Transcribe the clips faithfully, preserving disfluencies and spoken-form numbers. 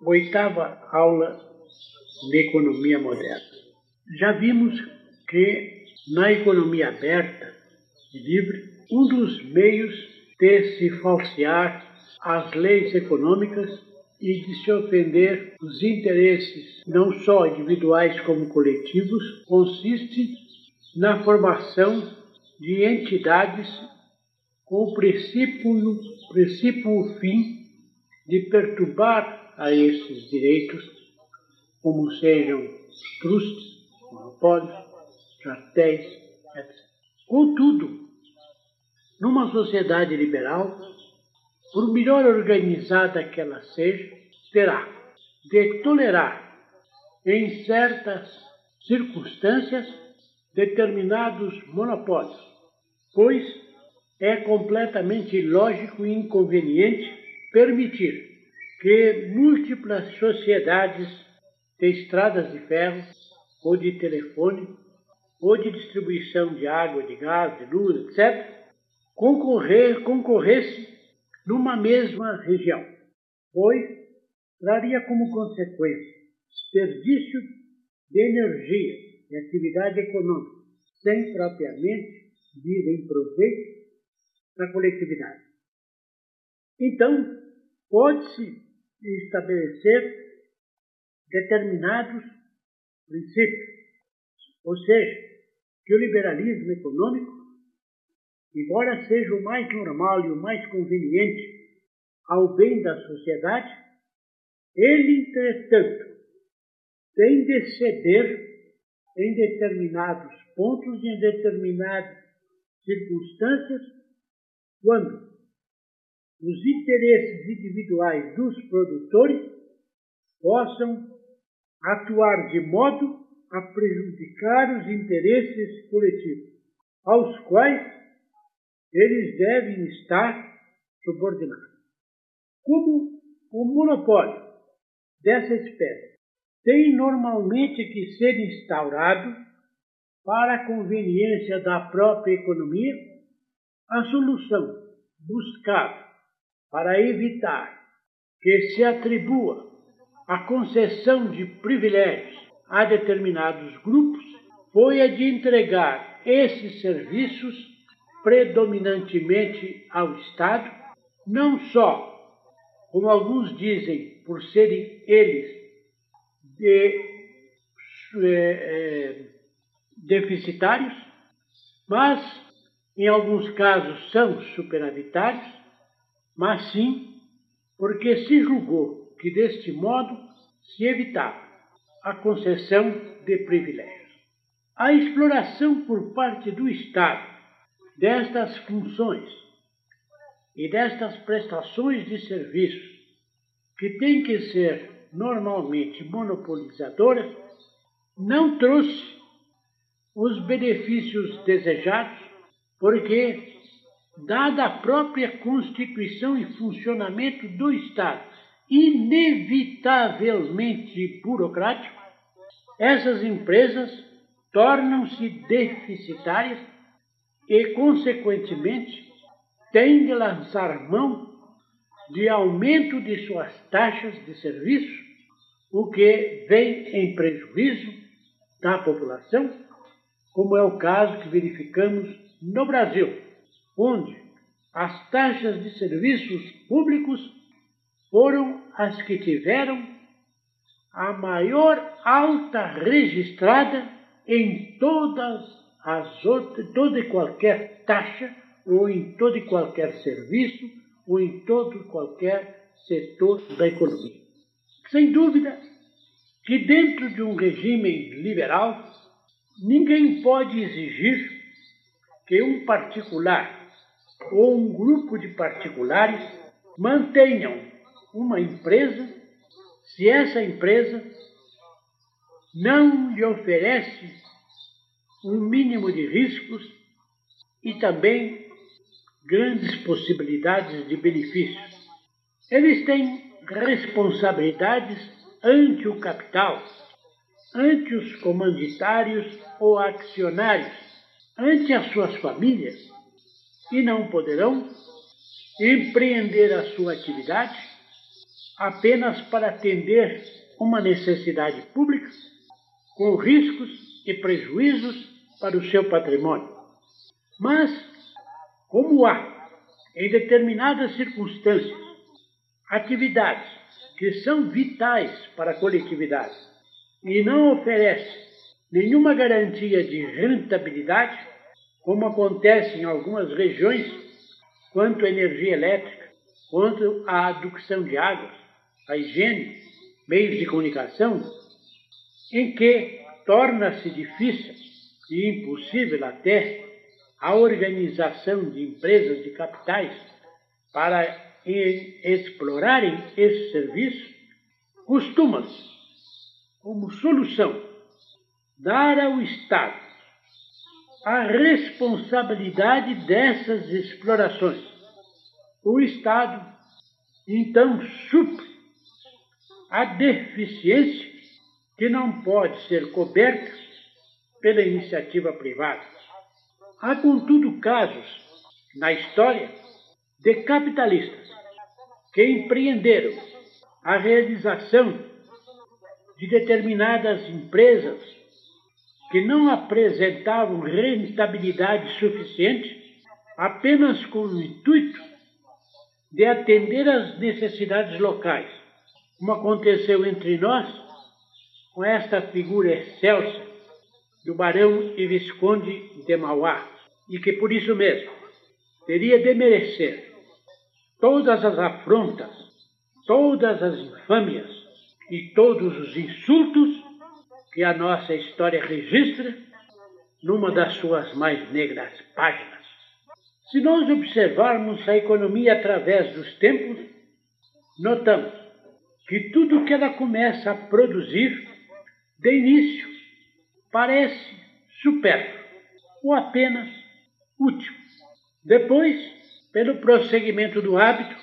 Oitava aula de economia moderna. Já vimos que na economia aberta e livre, um dos meios de se falsear as leis econômicas e de se ofender os interesses não só individuais como coletivos consiste na formação de entidades com o princípio, princípio o fim de perturbar a esses direitos, como sejam os trustes, monopólios, cartéis, etcétera. Contudo, numa sociedade liberal, por melhor organizada que ela seja, terá de tolerar, em certas circunstâncias, determinados monopólios, pois é completamente ilógico e inconveniente permitir que múltiplas sociedades de estradas de ferro, ou de telefone, ou de distribuição de água, de gás, de luz, etcétera, concorrer, concorresse numa mesma região, pois traria como consequência desperdício de energia e atividade econômica, sem propriamente vir em proveito da coletividade. Então, pode-se estabelecer determinados princípios, ou seja, que o liberalismo econômico, embora seja o mais normal e o mais conveniente ao bem da sociedade, ele, entretanto, tem de ceder em determinados pontos e em determinadas circunstâncias, quando os interesses individuais dos produtores possam atuar de modo a prejudicar os interesses coletivos, aos quais eles devem estar subordinados. Como o monopólio dessa espécie tem normalmente que ser instaurado para a conveniência da própria economia, a solução buscada para evitar que se atribua a concessão de privilégios a determinados grupos foi a de entregar esses serviços predominantemente ao Estado, não só, como alguns dizem, por serem eles de, é, é, deficitários, mas em alguns casos são superavitários, mas sim porque se julgou que deste modo se evitava a concessão de privilégios. A exploração por parte do Estado destas funções e destas prestações de serviços, que têm que ser normalmente monopolizadoras, não trouxe os benefícios desejados, porque, dada a própria constituição e funcionamento do Estado, inevitavelmente burocrático, essas empresas tornam-se deficitárias e, consequentemente, têm de lançar mão de aumento de suas taxas de serviço, o que vem em prejuízo da população, como é o caso que verificamos no Brasil, onde as taxas de serviços públicos foram as que tiveram a maior alta registrada em todas as outras, toda e qualquer taxa, ou em todo e qualquer serviço, ou em todo e qualquer setor da economia. Sem dúvida que dentro de um regime liberal, ninguém pode exigir que um particular ou um grupo de particulares mantenham uma empresa se essa empresa não lhe oferece um mínimo de riscos e também grandes possibilidades de benefícios. Eles têm responsabilidades ante o capital, ante os comanditários ou acionários, ante as suas famílias, e não poderão empreender a sua atividade apenas para atender uma necessidade pública, com riscos e prejuízos para o seu patrimônio. Mas, como há, em determinadas circunstâncias, atividades que são vitais para a coletividade e não oferecem nenhuma garantia de rentabilidade, como acontece em algumas regiões, quanto à energia elétrica, quanto à adução de águas, a higiene, meios de comunicação, em que torna-se difícil e impossível até a organização de empresas de capitais para explorarem esse serviço, costuma-se, como solução, dar ao Estado a responsabilidade dessas explorações. O Estado, então, supre a deficiência que não pode ser coberta pela iniciativa privada. Há, contudo, casos na história de capitalistas que empreenderam a realização de determinadas empresas que não apresentavam rentabilidade suficiente apenas com o intuito de atender às necessidades locais, como aconteceu entre nós com esta figura excelsa do Barão e Visconde de Mauá, e que por isso mesmo teria de merecer todas as afrontas, todas as infâmias e todos os insultos que a nossa história registra numa das suas mais negras páginas. Se nós observarmos a economia através dos tempos, notamos que tudo que ela começa a produzir, de início, parece supérfluo ou apenas útil. Depois, pelo prosseguimento do hábito,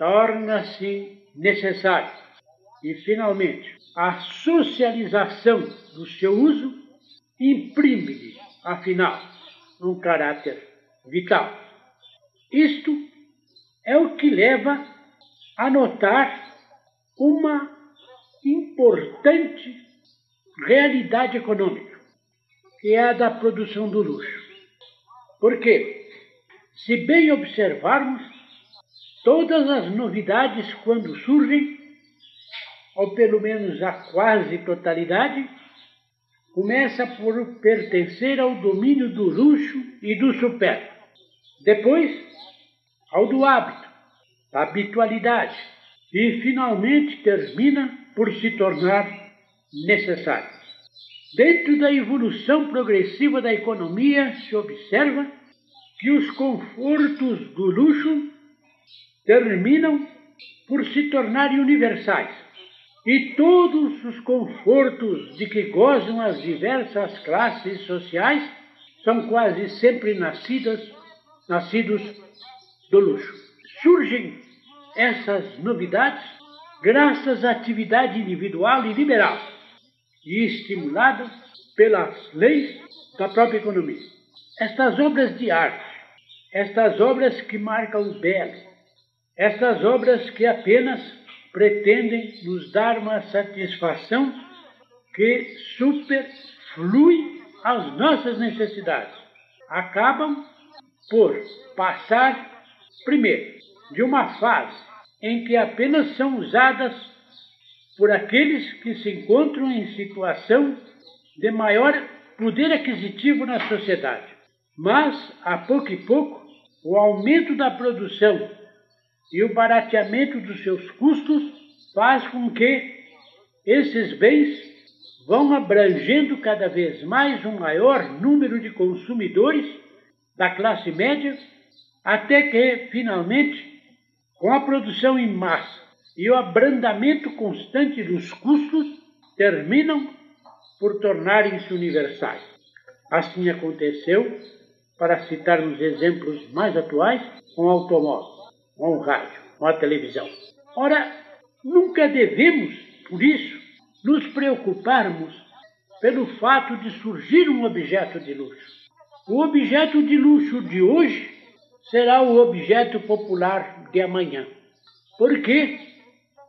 torna-se necessário. E, finalmente, a socialização do seu uso imprime-lhe, afinal, um caráter vital. Isto é o que leva a notar uma importante realidade econômica, que é a da produção do luxo. Porque, se bem observarmos, todas as novidades, quando surgem, ou pelo menos a quase totalidade, começa por pertencer ao domínio do luxo e do supérfluo. Depois, ao do hábito, da habitualidade, e finalmente termina por se tornar necessário. Dentro da evolução progressiva da economia, se observa que os confortos do luxo terminam por se tornarem universais, e todos os confortos de que gozam as diversas classes sociais são quase sempre nascidas, nascidos do luxo. Surgem essas novidades graças à atividade individual e liberal e estimuladas pelas leis da própria economia. Estas obras de arte, estas obras que marcam o belo, estas obras que apenas pretendem nos dar uma satisfação que superflui às nossas necessidades, acabam por passar, primeiro, de uma fase em que apenas são usadas por aqueles que se encontram em situação de maior poder aquisitivo na sociedade. Mas, a pouco e pouco, o aumento da produção e o barateamento dos seus custos faz com que esses bens vão abrangendo cada vez mais um maior número de consumidores da classe média, até que, finalmente, com a produção em massa e o abrandamento constante dos custos, terminam por tornarem-se universais. Assim aconteceu, para citarmos exemplos mais atuais, com o automóvel, com o rádio, com a televisão. Ora, nunca devemos, por isso, nos preocuparmos pelo fato de surgir um objeto de luxo. O objeto de luxo de hoje será o objeto popular de amanhã, porque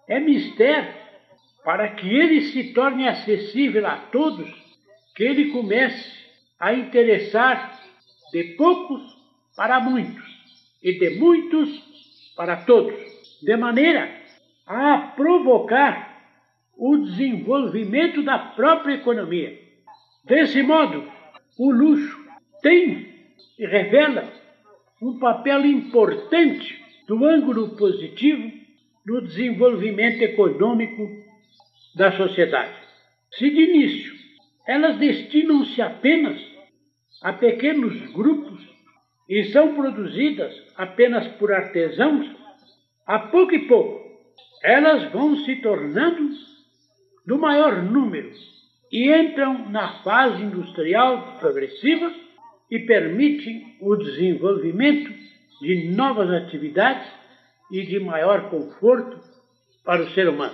É mister, para que ele se torne acessível a todos, que ele comece a interessar de poucos para muitos e de muitos para todos, de maneira a provocar o desenvolvimento da própria economia. Desse modo, o luxo tem e revela um papel importante do ângulo positivo no desenvolvimento econômico da sociedade. Se de início elas destinam-se apenas a pequenos grupos e são produzidas apenas por artesãos, a pouco e pouco elas vão se tornando do maior número e entram na fase industrial progressiva e permitem o desenvolvimento de novas atividades e de maior conforto para o ser humano.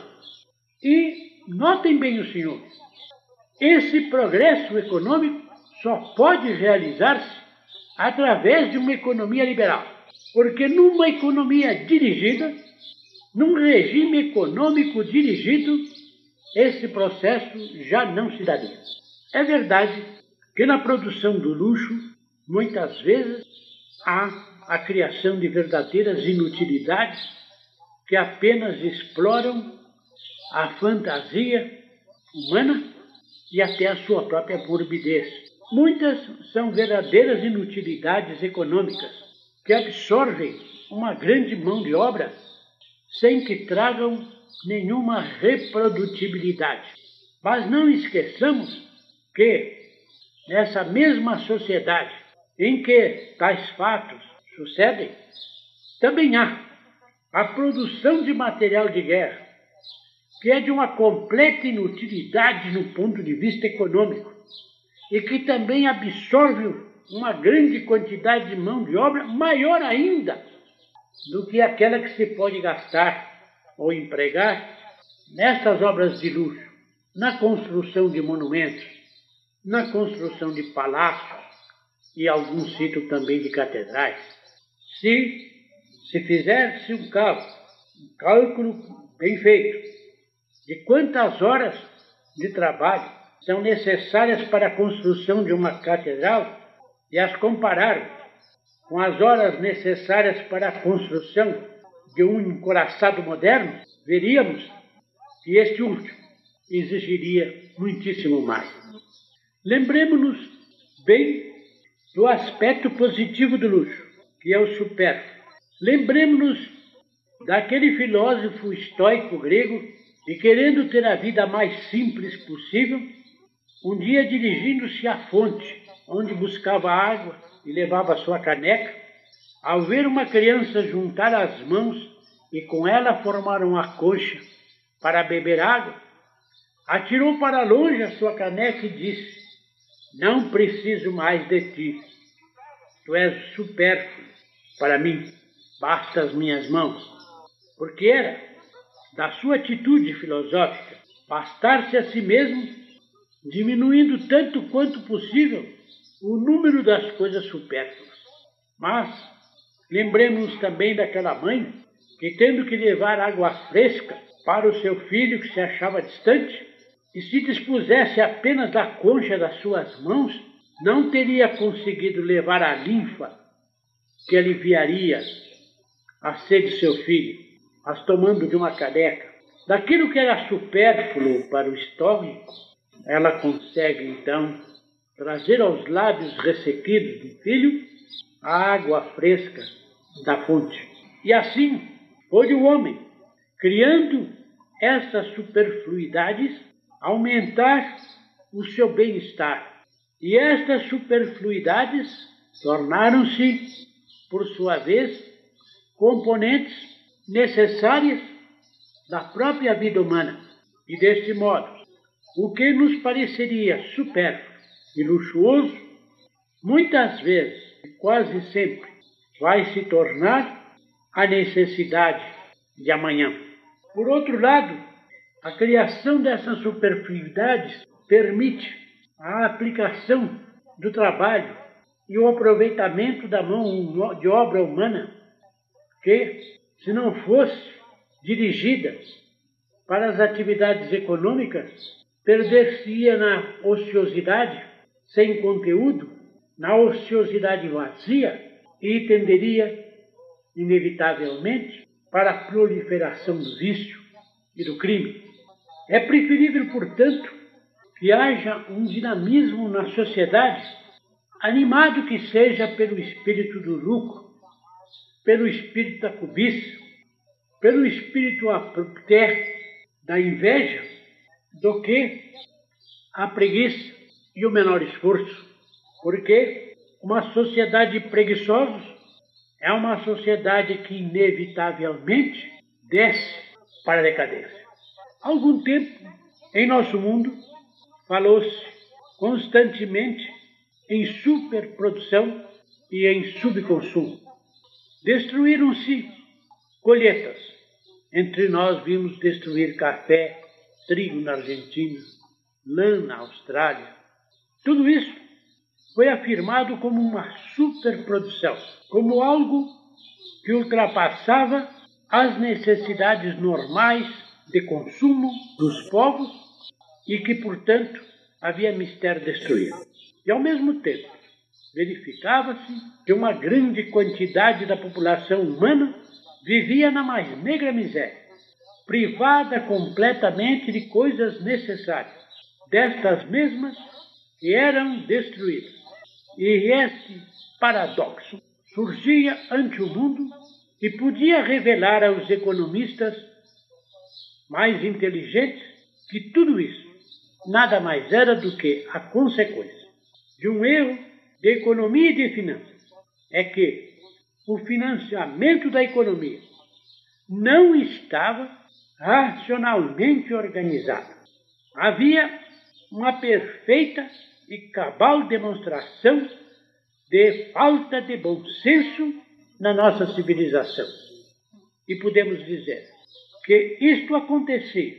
E notem bem os senhores, esse progresso econômico só pode realizar-se através de uma economia liberal, porque numa economia dirigida, num regime econômico dirigido, esse processo já não se daria. É verdade que na produção do luxo, muitas vezes, há a criação de verdadeiras inutilidades que apenas exploram a fantasia humana e até a sua própria morbidez. Muitas são verdadeiras inutilidades econômicas que absorvem uma grande mão de obra sem que tragam nenhuma reprodutibilidade. Mas não esqueçamos que, nessa mesma sociedade em que tais fatos sucedem, também há a produção de material de guerra, que é de uma completa inutilidade no ponto de vista econômico e que também absorve uma grande quantidade de mão de obra maior ainda do que aquela que se pode gastar ou empregar nessas obras de luxo, na construção de monumentos, na construção de palácios e alguns citam também de catedrais. Se se fizer-se um cálculo, um cálculo bem feito, de quantas horas de trabalho são necessárias para a construção de uma catedral e as comparar com as horas necessárias para a construção de um encoraçado moderno, veríamos que este último exigiria muitíssimo mais. Lembremos-nos bem do aspecto positivo do luxo, que é o supérfluo. Lembremos-nos daquele filósofo estoico grego que, querendo ter a vida mais simples possível, um dia dirigindo-se à fonte, onde buscava água e levava a sua caneca, ao ver uma criança juntar as mãos e com ela formar uma concha para beber água, atirou para longe a sua caneca e disse: "Não preciso mais de ti. Tu és supérfluo para mim, basta as minhas mãos." Porque era, da sua atitude filosófica, bastar-se a si mesmo, diminuindo tanto quanto possível o número das coisas supérfluas. Mas lembremos-nos também daquela mãe que, tendo que levar água fresca para o seu filho que se achava distante, e se dispusesse apenas da concha das suas mãos, não teria conseguido levar a linfa que aliviaria a sede de seu filho, mas tomando de uma caneca daquilo que era supérfluo para o estômago, ela consegue então trazer aos lábios ressequidos do filho a água fresca da fonte. E assim pôde o homem, criando essas superfluidades, aumentar o seu bem-estar. E estas superfluidades tornaram-se, por sua vez, componentes necessárias da própria vida humana. E deste modo, o que nos pareceria supérfluo e luxuoso, muitas vezes, e quase sempre, vai se tornar a necessidade de amanhã. Por outro lado, a criação dessas superfluidades permite a aplicação do trabalho e o aproveitamento da mão de obra humana que, se não fosse dirigida para as atividades econômicas, perder-se-ia na ociosidade sem conteúdo, na ociosidade vazia, e tenderia, inevitavelmente, para a proliferação do vício e do crime. É preferível, portanto, que haja um dinamismo na sociedade, animado que seja pelo espírito do lucro, pelo espírito da cobiça, pelo espírito até da inveja, do que a preguiça e o menor esforço. Porque uma sociedade preguiçosa é uma sociedade que inevitavelmente desce para a decadência. Há algum tempo, em nosso mundo, falou-se constantemente em superprodução e em subconsumo. Destruíram-se colheitas. Entre nós vimos destruir café, trigo na Argentina, lã na Austrália. Tudo isso foi afirmado como uma superprodução, como algo que ultrapassava as necessidades normais de consumo dos povos e que, portanto, havia mister destruir. E, ao mesmo tempo, verificava-se que uma grande quantidade da população humana vivia na mais negra miséria, privada completamente de coisas necessárias, destas mesmas que eram destruídas. E esse paradoxo surgia ante o mundo e podia revelar aos economistas mais inteligentes que tudo isso nada mais era do que a consequência de um erro de economia e de finanças. É que o financiamento da economia não estava racionalmente organizado. Havia uma perfeita e cabal demonstração de falta de bom senso na nossa civilização. E podemos dizer que isto acontecia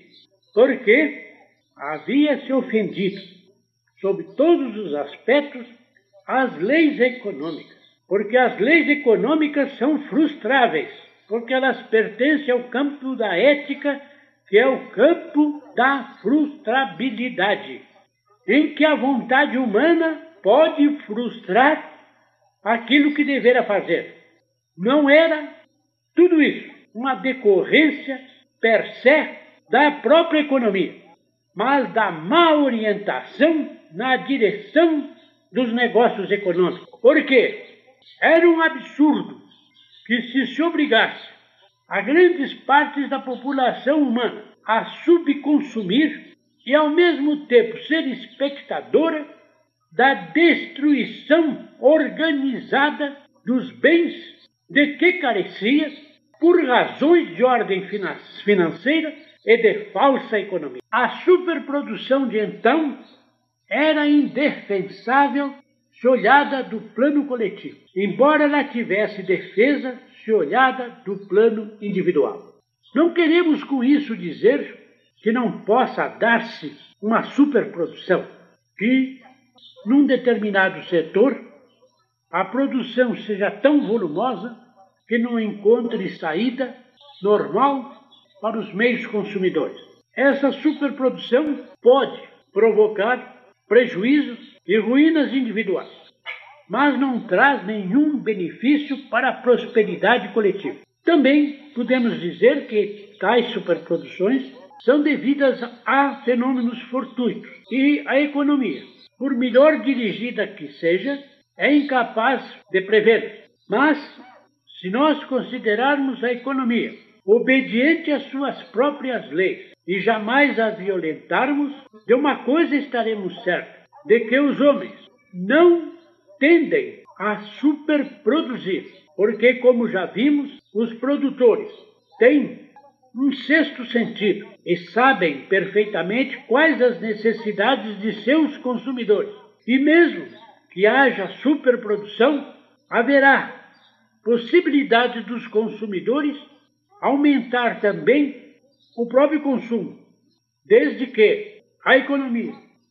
porque havia se ofendido, sob todos os aspectos, as leis econômicas. Porque as leis econômicas são frustráveis, porque elas pertencem ao campo da ética, que é o campo da frustrabilidade, em que a vontade humana pode frustrar aquilo que devera fazer. Não era tudo isso uma decorrência per se da própria economia, mas da má orientação na direção dos negócios econômicos. Por quê? Era um absurdo que se se obrigasse a grandes partes da população humana a subconsumir e, ao mesmo tempo, ser espectadora da destruição organizada dos bens de que carecia por razões de ordem financeira e de falsa economia. A superprodução de então era indefensável se olhada do plano coletivo, embora ela tivesse defesa se olhada do plano individual. Não queremos com isso dizer que não possa dar-se uma superprodução, que num determinado setor a produção seja tão volumosa que não encontre saída normal para os meios consumidores. Essa superprodução pode provocar prejuízos e ruínas individuais, mas não traz nenhum benefício para a prosperidade coletiva. Também podemos dizer que tais superproduções são devidas a fenômenos fortuitos e a economia, por melhor dirigida que seja, é incapaz de prever. Mas, se nós considerarmos a economia obediente às suas próprias leis e jamais a violentarmos, de uma coisa estaremos certos, de que os homens não tendem a superproduzir, porque, como já vimos, os produtores têm um sexto sentido e sabem perfeitamente quais as necessidades de seus consumidores. E mesmo que haja superprodução, haverá possibilidade dos consumidores aumentar também o próprio consumo, desde que a economia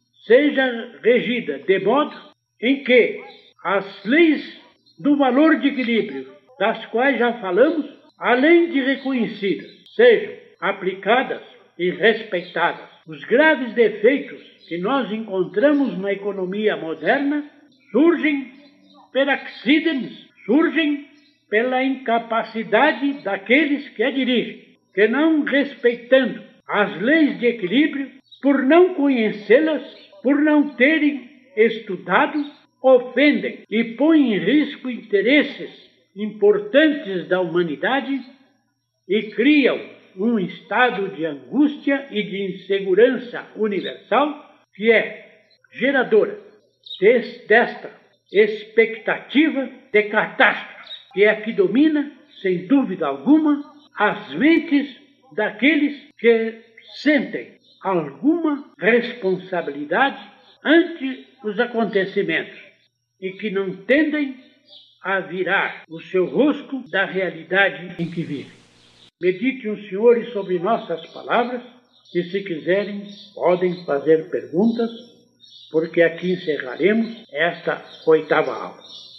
seja regida de modo em que as leis do valor de equilíbrio, das quais já falamos, além de reconhecidas, sejam aplicadas e respeitadas. Os graves defeitos que nós encontramos na economia moderna surgem per accidens, surgem pela incapacidade daqueles que a dirigem, que não respeitando as leis de equilíbrio, por não conhecê-las, por não terem estudado, ofendem e põem em risco interesses importantes da humanidade e criam um estado de angústia e de insegurança universal que é geradora desta expectativa de catástrofe, que é a que domina, sem dúvida alguma, as mentes daqueles que sentem alguma responsabilidade ante os acontecimentos e que não tendem a virar o seu rosto da realidade em que vivem. Meditem os senhores sobre nossas palavras e, se quiserem, podem fazer perguntas, porque aqui encerraremos esta oitava aula.